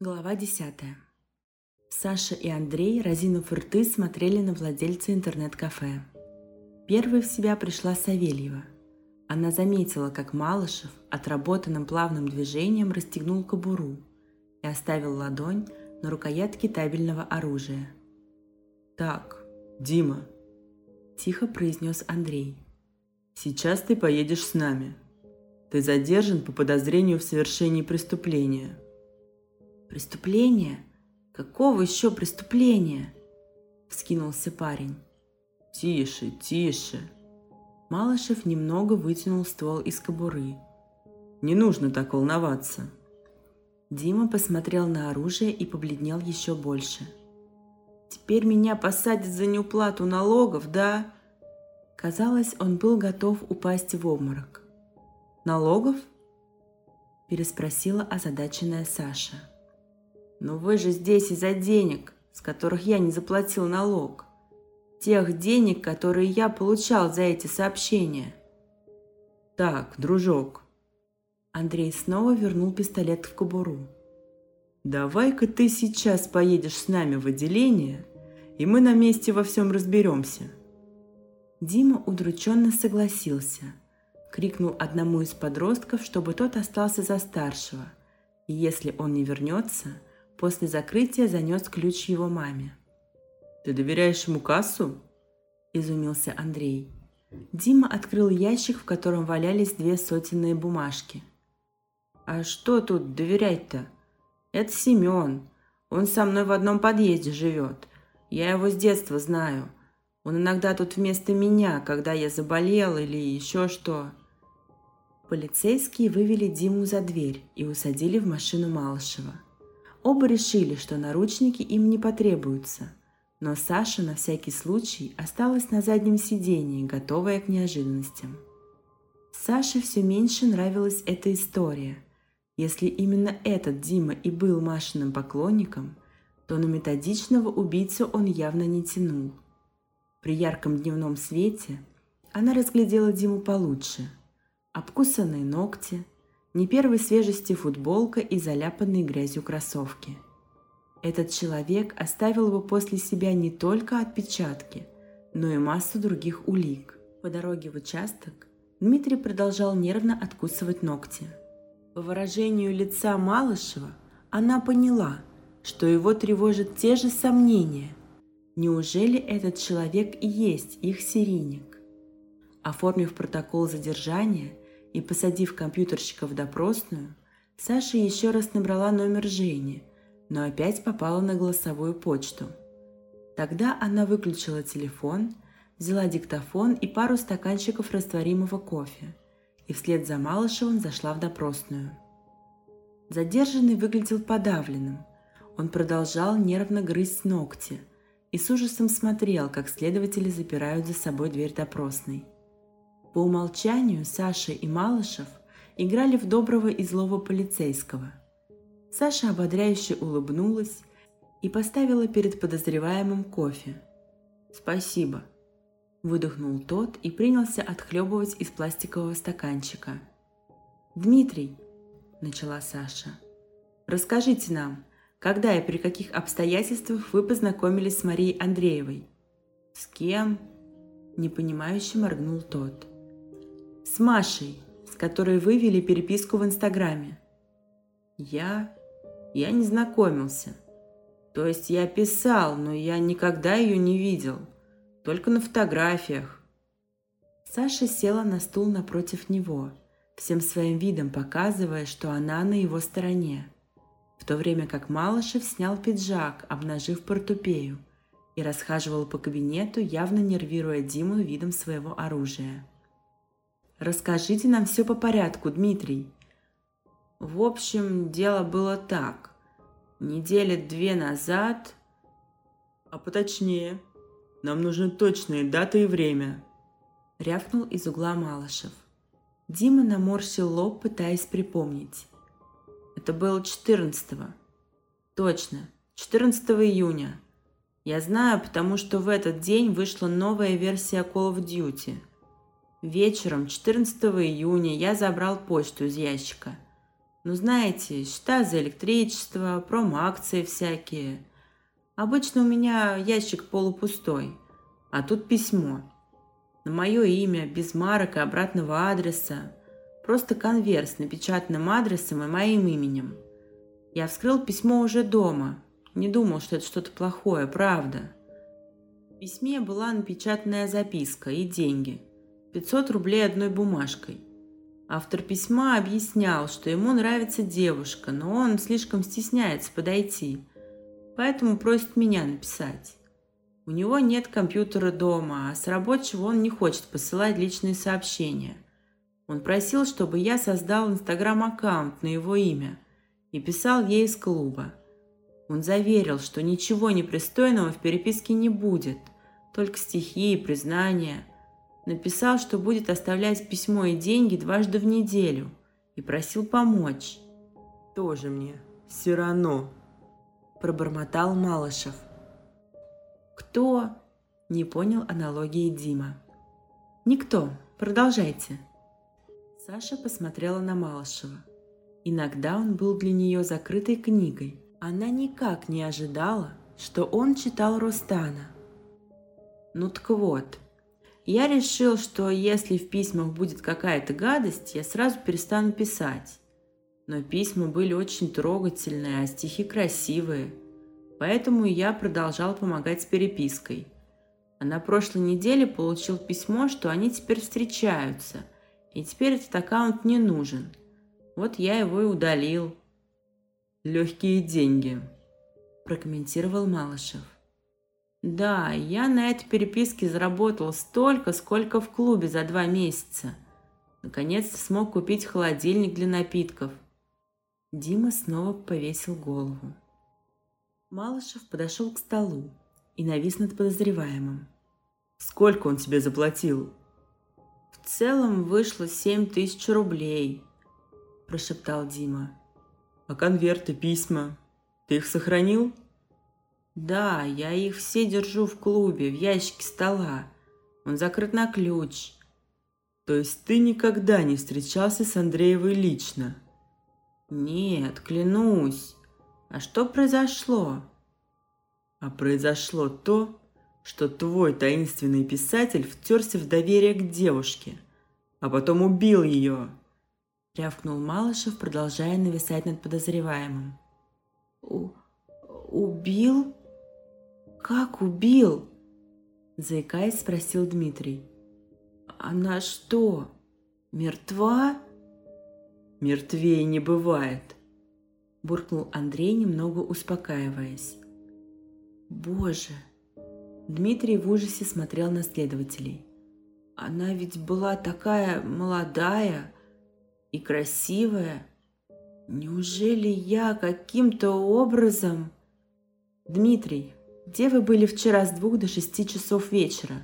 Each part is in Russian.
Глава 10. Саша и Андрей, разинув рты, смотрели на владельца интернет-кафе. Первой в себя пришла Савельева. Она заметила, как Малышев отработанным плавным движением расстегнул кобуру и оставил ладонь на рукоятке табельного оружия. «Так, Дима», – тихо произнес Андрей. «сейчас ты поедешь с нами. Ты задержан по подозрению в совершении преступления». «Преступление? Какого еще преступления?» – вскинулся парень. «Тише, тише!» Малышев немного вытянул ствол из кобуры. «Не нужно так волноваться». Дима посмотрел на оружие и побледнел еще больше. «Теперь меня посадят за неуплату налогов, да?» Казалось, он был готов упасть в обморок. «Налогов?» – переспросила озадаченная Саша. «Но вы же здесь из-за денег, с которых я не заплатил налог. Тех денег, которые я получал за эти сообщения». «Так, дружок». Андрей снова вернул пистолет в кобуру. «Давай-ка ты сейчас поедешь с нами в отделение, и мы на месте во всем разберемся». Дима удрученно согласился, крикнул одному из подростков, чтобы тот остался за старшего, и если он не вернется, после закрытия занес ключ его маме. «Ты доверяешь ему кассу?» – изумился Андрей. Дима открыл ящик, в котором валялись 2 сотенные бумажки. «А что тут доверять-то? Это Семен. Он со мной в одном подъезде живет. Я его с детства знаю. Он иногда тут вместо меня, когда я заболел или еще что». Полицейские вывели Диму за дверь и усадили в машину Малышева. Оба решили, что наручники им не потребуются, но Саша на всякий случай осталась на заднем сидении, готовая к неожиданностям. Саше все меньше нравилась эта история. Если именно этот Дима и был Машиным поклонником, то на методичного убийцу он явно не тянул. При ярком дневном свете она разглядела Диму получше. Обкусанные ногти, не первой свежести футболка и заляпанные грязью кроссовки. Этот человек оставил его после себя не только отпечатки, но и массу других улик. По дороге в участок Дмитрий продолжал нервно откусывать ногти. По выражению лица Малышева она поняла, что его тревожат те же сомнения. Неужели этот человек и есть их серийник? Оформив протокол задержания и посадив компьютерщика в допросную, Саша еще раз набрала номер Жени, но опять попала на голосовую почту. Тогда она выключила телефон, взяла диктофон и пару стаканчиков растворимого кофе и вслед за Малышевым зашла в допросную. Задержанный выглядел подавленным. Он продолжал нервно грызть ногти и с ужасом смотрел, как следователи запирают за собой дверь допросной. По умолчанию Саша и Малышев играли в доброго и злого полицейского. Саша ободряюще улыбнулась и поставила перед подозреваемым кофе. «Спасибо», – выдохнул тот и принялся отхлебывать из пластикового стаканчика. «Дмитрий», – начала Саша, – «расскажите нам, когда и при каких обстоятельствах вы познакомились с Марией Андреевой?» «С кем?» – непонимающе моргнул тот. «С Машей, с которой вы вели переписку в Инстаграме». Я не знакомился. То есть я писал, но я никогда ее не видел. Только на фотографиях». Саша села на стул напротив него, всем своим видом показывая, что она на его стороне, в то время как Малышев снял пиджак, обнажив портупею, и расхаживал по кабинету, явно нервируя Диму видом своего оружия. «Расскажите нам все по порядку, Дмитрий». «В общем, дело было так. 2 недели назад...» «А поточнее. Нам нужны точные даты и время», – рявкнул из угла Малышев. Дима наморщил лоб, пытаясь припомнить. «Это было 14-го. Точно, 14 июня. Я знаю, потому что в этот день вышла новая версия Call of Duty. Вечером 14 июня я забрал почту из ящика. Ну, знаете, счета за электричество, промо-акции всякие. Обычно у меня ящик полупустой, а тут письмо. На мое имя, без марок и обратного адреса. Просто конверт с напечатанным адресом и моим именем. Я вскрыл письмо уже дома. Не думал, что это что-то плохое, правда. В письме была напечатанная записка и деньги. 500 рублей одной бумажкой. Автор письма объяснял, что ему нравится девушка, но он слишком стесняется подойти, поэтому просит меня написать. У него нет компьютера дома, а с рабочего он не хочет посылать личные сообщения. Он просил, чтобы я создал инстаграм-аккаунт на его имя и писал ей из клуба. Он заверил, что ничего непристойного в переписке не будет, только стихи и признания. Написал, что будет оставлять письмо и деньги дважды в неделю, и просил помочь. «Тоже мне, Сирано», – пробормотал Малышев. «Кто?» – не понял аналогии Дима. «Никто. Продолжайте». Саша посмотрела на Малышева. Иногда он был для нее закрытой книгой. Она никак не ожидала, что он читал Рустана. Ну так вот, я решил, что если в письмах будет какая-то гадость, я сразу перестану писать. Но письма были очень трогательные, а стихи красивые. Поэтому я продолжал помогать с перепиской. А на прошлой неделе получил письмо, что они теперь встречаются, и теперь этот аккаунт не нужен. Вот я его и удалил. «Легкие деньги», – прокомментировал Малышев. Да, я на этой переписке заработал столько, сколько в клубе за 2 месяца. Наконец-то смог купить холодильник для напитков. Дима снова повесил голову. Малышев подошел к столу и навис над подозреваемым. «Сколько он тебе заплатил?» «В целом вышло 7000 рублей», – прошептал Дима. «А конверты, письма? Ты их сохранил?» «Да, я их все держу в клубе, в ящике стола. Он закрыт на ключ». «То есть ты никогда не встречался с Андреевой лично?» «Нет, клянусь. А что произошло?» «А произошло то, что твой таинственный писатель втерся в доверие к девушке, а потом убил ее», — рявкнул Малышев, продолжая нависать над подозреваемым. «Убил? Как убил?» — заикаясь, спросил Дмитрий. «Она что, мертва?» «Мертвее не бывает», — буркнул Андрей, немного успокаиваясь. «Боже!» Дмитрий в ужасе смотрел на следователей. «Она ведь была такая молодая и красивая. Неужели я каким-то образом...» «Дмитрий, где вы были вчера с 2 до 6 часов вечера?»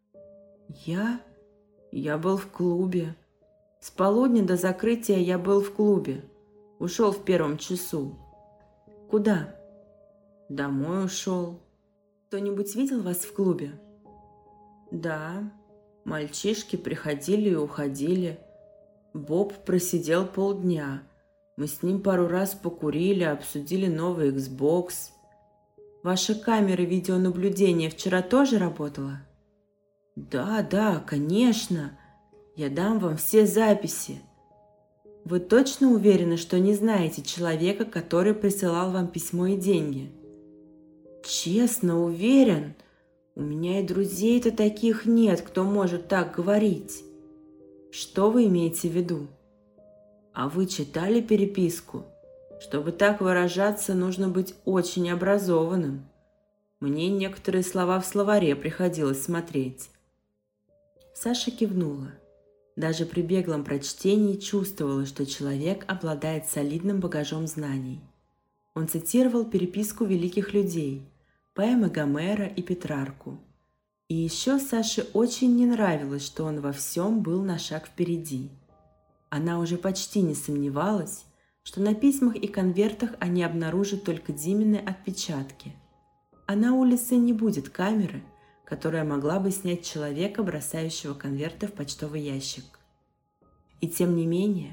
Я был в клубе. С полудня до закрытия я был в клубе. Ушел в 1 часу. Куда? Домой ушел. Кто-нибудь видел вас в клубе? Да, мальчишки приходили и уходили. Боб просидел полдня. Мы с ним пару раз покурили, обсудили новый Xbox. Ваша камера видеонаблюдения вчера тоже работала? Да, конечно. Я дам вам все записи. Вы точно уверены, что не знаете человека, который присылал вам письмо и деньги? Честно, уверен. У меня и друзей-то таких нет, кто может так говорить. Что вы имеете в виду? А вы читали переписку? Чтобы так выражаться, нужно быть очень образованным. Мне некоторые слова в словаре приходилось смотреть. Саша кивнула. Даже при беглом прочтении чувствовала, что человек обладает солидным багажом знаний. Он цитировал переписку великих людей, поэмы Гомера и Петрарку. И еще Саше очень не нравилось, что он во всем был на шаг впереди. Она уже почти не сомневалась, что на письмах и конвертах они обнаружат только Димины отпечатки. А на улице не будет камеры, которая могла бы снять человека, бросающего конверты в почтовый ящик. И тем не менее,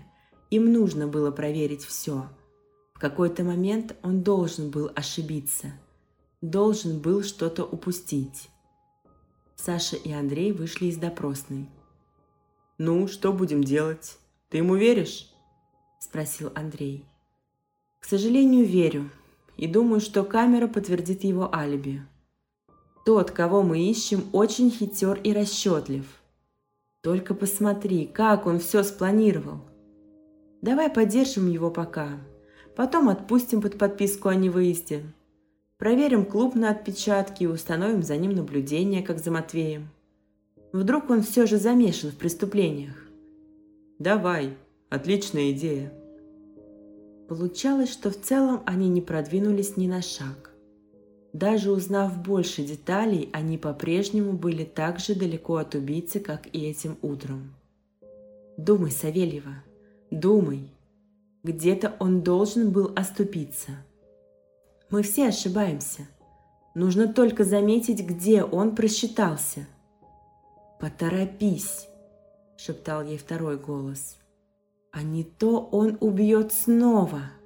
Им нужно было проверить все. В какой-то момент он должен был ошибиться, должен был что-то упустить. Саша и Андрей вышли из допросной. «Ну, что будем делать? Ты ему веришь?» – спросил Андрей. «К сожалению, верю, и думаю, что камера подтвердит его алиби. Тот, кого мы ищем, очень хитер и расчетлив. Только посмотри, как он все спланировал. Давай поддержим его пока, потом отпустим под подписку о невыезде. Проверим клуб на отпечатки и установим за ним наблюдение, как за Матвеем. Вдруг он все же замешан в преступлениях». «Давай, отличная идея». Получалось, что в целом они не продвинулись ни на шаг. Даже узнав больше деталей, они по-прежнему были так же далеко от убийцы, как и этим утром. «Думай, Савельева, думай. Где-то он должен был оступиться. Мы все ошибаемся. Нужно только заметить, где он просчитался». «Поторопись», — шептал ей второй голос. «А не то он убьет снова».